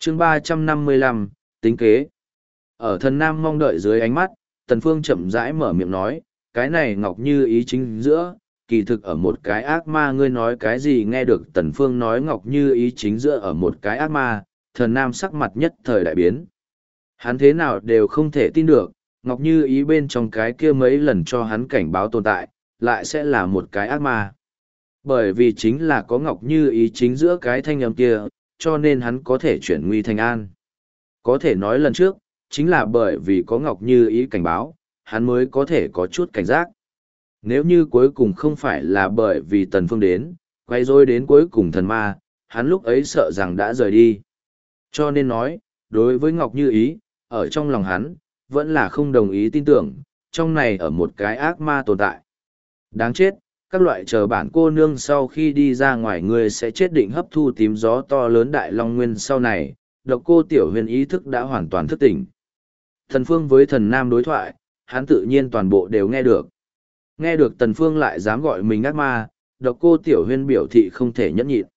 chương 355, tính kế. Ở thần nam mong đợi dưới ánh mắt, Tần Phương chậm rãi mở miệng nói, cái này Ngọc Như Ý chính giữa, kỳ thực ở một cái ác ma. Ngươi nói cái gì? Nghe được Tần Phương nói Ngọc Như Ý chính giữa ở một cái ác ma, thần nam sắc mặt nhất thời đại biến. Hắn thế nào đều không thể tin được, Ngọc Như Ý bên trong cái kia mấy lần cho hắn cảnh báo tồn tại, lại sẽ là một cái ác ma. Bởi vì chính là có Ngọc Như Ý chính giữa cái thanh âm kia, cho nên hắn có thể chuyển nguy thành an. Có thể nói lần trước, chính là bởi vì có Ngọc Như Ý cảnh báo, hắn mới có thể có chút cảnh giác. Nếu như cuối cùng không phải là bởi vì Tần Phương đến, quay rối đến cuối cùng thần ma, hắn lúc ấy sợ rằng đã rời đi. Cho nên nói, đối với Ngọc Như Ý, ở trong lòng hắn, vẫn là không đồng ý tin tưởng, trong này ở một cái ác ma tồn tại. Đáng chết, các loại chờ bản cô nương sau khi đi ra ngoài người sẽ chết định hấp thu tím gió to lớn đại long nguyên sau này, độc cô tiểu huyền ý thức đã hoàn toàn thức tỉnh. Thần Phương với thần nam đối thoại, hắn tự nhiên toàn bộ đều nghe được. Nghe được Tần Phương lại dám gọi mình ác ma, độc cô tiểu huyền biểu thị không thể nhẫn nhịn.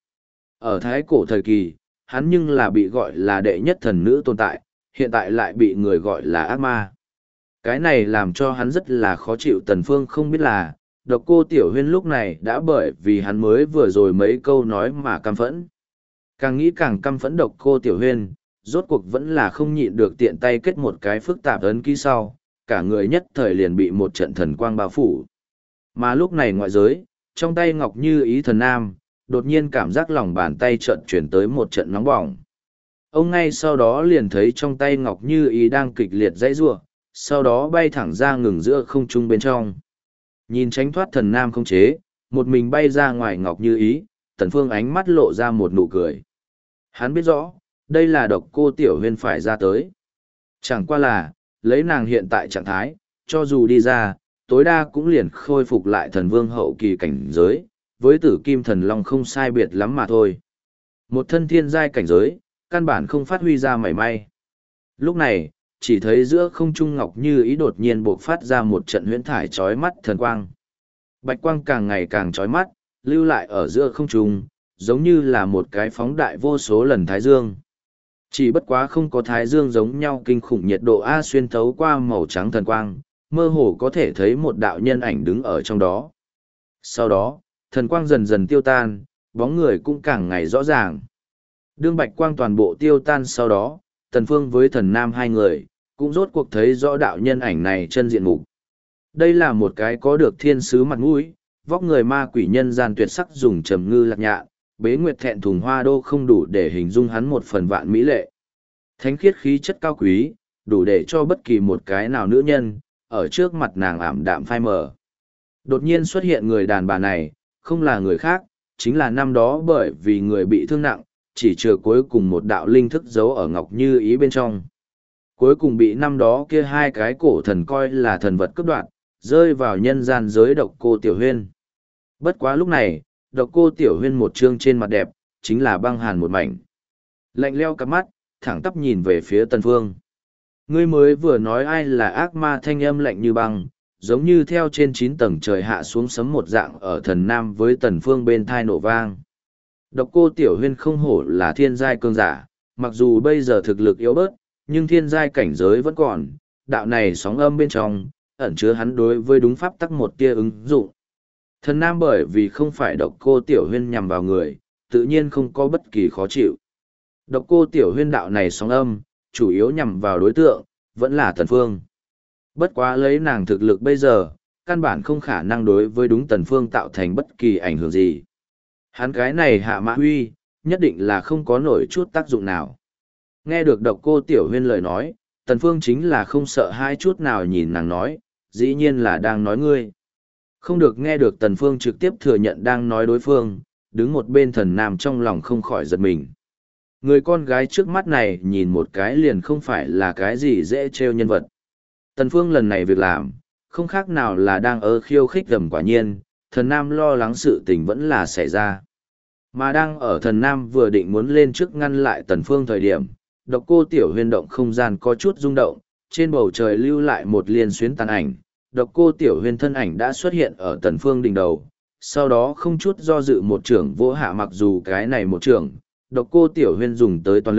Ở thái cổ thời kỳ, hắn nhưng là bị gọi là đệ nhất thần nữ tồn tại, hiện tại lại bị người gọi là ác ma. Cái này làm cho hắn rất là khó chịu. Tần Phương không biết là, độc cô tiểu huyên lúc này đã bởi vì hắn mới vừa rồi mấy câu nói mà căm phẫn. Càng nghĩ càng căm phẫn độc cô tiểu huyên, rốt cuộc vẫn là không nhịn được tiện tay kết một cái phức tạp ấn ký sau, cả người nhất thời liền bị một trận thần quang bao phủ. Mà lúc này ngoại giới, trong tay Ngọc Như Ý thần nam, đột nhiên cảm giác lòng bàn tay trận chuyển tới một trận nóng bỏng. Ông ngay sau đó liền thấy trong tay Ngọc Như Ý đang kịch liệt dãy giụa, sau đó bay thẳng ra ngừng giữa không trung bên trong. Nhìn tránh thoát thần nam không chế, một mình bay ra ngoài Ngọc Như Ý, Tần Phương ánh mắt lộ ra một nụ cười. Hắn biết rõ, đây là độc cô tiểu huyên phải ra tới. Chẳng qua là, lấy nàng hiện tại trạng thái, cho dù đi ra, tối đa cũng liền khôi phục lại thần vương hậu kỳ cảnh giới, với tử kim thần long không sai biệt lắm mà thôi. Một thân thiên giai cảnh giới, căn bản không phát huy ra mảy may. Lúc này, chỉ thấy giữa không trung Ngọc Như Ý đột nhiên bộc phát ra một trận huyễn thải chói mắt thần quang. Bạch quang càng ngày càng chói mắt, lưu lại ở giữa không trung, giống như là một cái phóng đại vô số lần thái dương. Chỉ bất quá không có thái dương giống nhau kinh khủng nhiệt độ A, xuyên thấu qua màu trắng thần quang, mơ hồ có thể thấy một đạo nhân ảnh đứng ở trong đó. Sau đó, thần quang dần dần tiêu tan, bóng người cũng càng ngày rõ ràng. Đương bạch quang toàn bộ tiêu tan sau đó, Tần Phương với thần nam hai người, cũng rốt cuộc thấy rõ đạo nhân ảnh này chân diện mục. Đây là một cái có được thiên sứ mặt mũi, vóc người ma quỷ nhân gian tuyệt sắc, dùng trầm ngư lạc nhạn, bế nguyệt thẹn thùng hoa đô không đủ để hình dung hắn một phần vạn mỹ lệ. Thánh khiết khí chất cao quý, đủ để cho bất kỳ một cái nào nữ nhân, ở trước mặt nàng ảm đạm phai mờ. Đột nhiên xuất hiện người đàn bà này, không là người khác, chính là năm đó bởi vì người bị thương nặng, chỉ chừa cuối cùng một đạo linh thức giấu ở Ngọc Như Ý bên trong. Cuối cùng bị năm đó kia hai cái cổ thần coi là thần vật cướp đoạt, rơi vào nhân gian giới độc cô Tiểu Huyên. Bất quá lúc này, độc cô Tiểu Huyên một trương trên mặt đẹp, chính là băng hàn một mảnh. Lạnh leo cặp mắt, thẳng tắp nhìn về phía Tần Phương. Ngươi mới vừa nói ai là ác ma, thanh âm lạnh như băng, giống như theo trên 9 tầng trời hạ xuống sấm một dạng ở thần nam với Tần Phương bên thai nổ vang. Độc cô Tiểu Huyên không hổ là thiên giai cường giả, mặc dù bây giờ thực lực yếu bớt, nhưng thiên giai cảnh giới vẫn còn, đạo này sóng âm bên trong, ẩn chứa hắn đối với đúng pháp tắc một tia ứng dụng. Thần nam bởi vì không phải độc cô Tiểu Huyên nhằm vào người, tự nhiên không có bất kỳ khó chịu. Độc cô Tiểu Huyên đạo này sóng âm, chủ yếu nhằm vào đối tượng, vẫn là Tần Phương. Bất quá lấy nàng thực lực bây giờ, căn bản không khả năng đối với đúng Tần Phương tạo thành bất kỳ ảnh hưởng gì. Hắn cái này hạ mã huy, nhất định là không có nổi chút tác dụng nào. Nghe được độc cô Tiểu Huyên lời nói, Tần Phương chính là không sợ hai chút nào, nhìn nàng nói, dĩ nhiên là đang nói ngươi. Không được nghe được Tần Phương trực tiếp thừa nhận đang nói đối phương, đứng một bên thần nam trong lòng không khỏi giật mình. Người con gái trước mắt này nhìn một cái liền không phải là cái gì dễ trêu nhân vật. Tần Phương lần này việc làm, không khác nào là đang khiêu khích gầm. Quả nhiên, thần nam lo lắng sự tình vẫn là xảy ra. Mà đang ở thần nam vừa định muốn lên trước ngăn lại Tần Phương thời điểm, độc cô Tiểu Huyên động không gian có chút rung động, trên bầu trời lưu lại một liên xuyến tàn ảnh, độc cô Tiểu Huyên thân ảnh đã xuất hiện ở Tần Phương đỉnh đầu, sau đó không chút do dự một trưởng vỗ hạ. Mặc dù cái này một trưởng, độc cô Tiểu Huyên dùng tới toàn lực,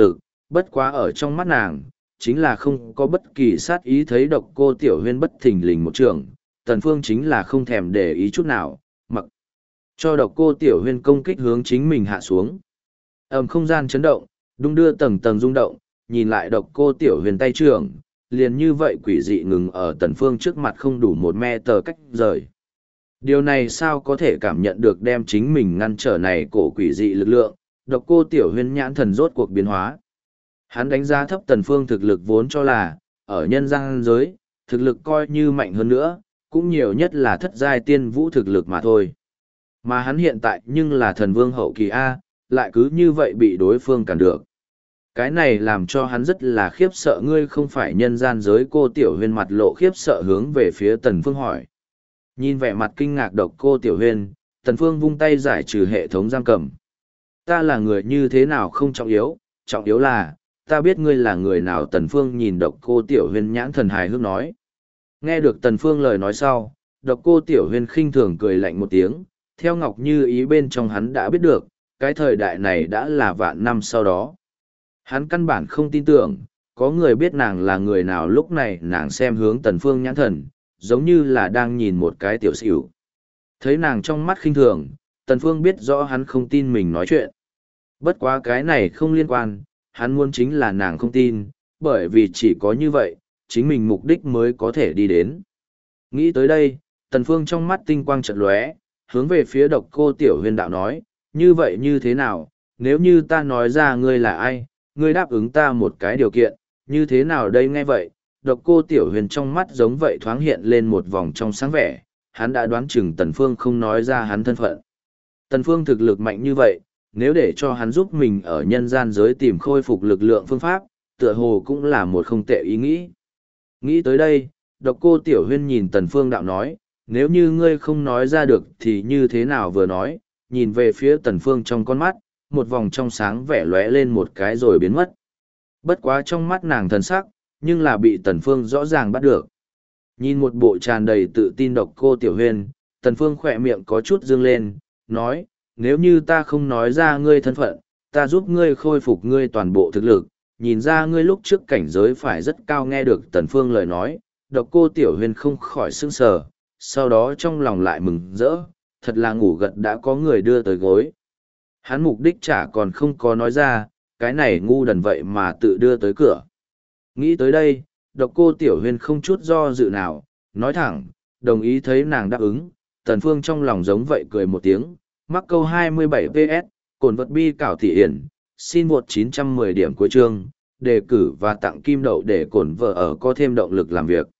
bất quá ở trong mắt nàng, chính là không có bất kỳ sát ý. Thấy Độc Cô Tiểu Huyên bất thình lình một trường, Tần Phương chính là không thèm để ý chút nào, mặc cho Độc Cô Tiểu Huyên công kích hướng chính mình hạ xuống. Không gian chấn động, đung đưa tầng tầng rung động, nhìn lại Độc Cô Tiểu Huyên tay trưởng, liền như vậy quỷ dị ngừng ở Tần Phương trước mặt không đủ 1 mét cách rời. Điều này sao có thể cảm nhận được đem chính mình ngăn trở này cổ quỷ dị lực lượng. Độc Cô Tiểu Huyên nhãn thần rốt cuộc biến hóa. Hắn đánh giá thấp Tần Phương thực lực vốn cho là, ở nhân gian giới, thực lực coi như mạnh hơn nữa, cũng nhiều nhất là thất giai tiên vũ thực lực mà thôi. Mà hắn hiện tại nhưng là thần vương hậu kỳ A, lại cứ như vậy bị đối phương cản được. Cái này làm cho hắn rất là khiếp sợ. Ngươi không phải nhân gian giới? Cô Tiểu Huyên mặt lộ khiếp sợ hướng về phía Tần Phương hỏi. Nhìn vẻ mặt kinh ngạc Độc Cô Tiểu Huyên, Tần Phương vung tay giải trừ hệ thống giam cầm. Ta là người như thế nào không trọng yếu là, ta biết ngươi là người nào. Tần Phương nhìn Độc Cô Tiểu Huyên nhãn thần hài hước nói. Nghe được Tần Phương lời nói sau, Độc Cô Tiểu Huyên khinh thường cười lạnh một tiếng, theo Ngọc Như Ý bên trong hắn đã biết được, cái thời đại này đã là vạn năm sau đó. Hắn căn bản không tin tưởng, có người biết nàng là người nào. Lúc này nàng xem hướng Tần Phương nhãn thần, giống như là đang nhìn một cái tiểu xỉu. Thấy nàng trong mắt khinh thường, Tần Phương biết rõ hắn không tin mình nói chuyện. Bất quá cái này không liên quan, hắn muốn chính là nàng không tin, bởi vì chỉ có như vậy, chính mình mục đích mới có thể đi đến. Nghĩ tới đây, Tần Phương trong mắt tinh quang chợt lóe, hướng về phía Độc Cô Tiểu Huyên đạo nói, như vậy như thế nào, nếu như ta nói ra ngươi là ai, ngươi đáp ứng ta một cái điều kiện, như thế nào đây? Nghe vậy, Độc Cô Tiểu Huyền trong mắt giống vậy thoáng hiện lên một vòng trong sáng vẻ, hắn đã đoán chừng Tần Phương không nói ra hắn thân phận. Tần Phương thực lực mạnh như vậy, nếu để cho hắn giúp mình ở nhân gian giới tìm khôi phục lực lượng phương pháp, tựa hồ cũng là một không tệ ý nghĩ. Nghĩ tới đây, Độc Cô Tiểu Huyền nhìn Tần Phương đạo nói, nếu như ngươi không nói ra được thì như thế nào? Vừa nói, nhìn về phía Tần Phương trong con mắt, một vòng trong sáng vẻ lóe lên một cái rồi biến mất. Bất quá trong mắt nàng thần sắc, nhưng là bị Tần Phương rõ ràng bắt được. Nhìn một bộ tràn đầy tự tin Độc Cô Tiểu Huyền, Tần Phương khỏe miệng có chút dương lên, nói, nếu như ta không nói ra ngươi thân phận, ta giúp ngươi khôi phục ngươi toàn bộ thực lực, nhìn ra ngươi lúc trước cảnh giới phải rất cao. Nghe được Tần Phương lời nói, Độc Cô Tiểu Huyền không khỏi sững sờ, sau đó trong lòng lại mừng rỡ, thật là ngủ gật đã có người đưa tới gối. Hắn mục đích chả còn không có nói ra, cái này ngu đần vậy mà tự đưa tới cửa. Nghĩ tới đây, Độc Cô Tiểu Huyền không chút do dự nào, nói thẳng, đồng ý. Thấy nàng đáp ứng, Tần Phương trong lòng giống vậy cười một tiếng, mắc câu 27 PS, cồn vật bi cảo thị hiển, xin một 910 điểm cuối chương, đề cử và tặng kim đậu để cổn vợ ở có thêm động lực làm việc.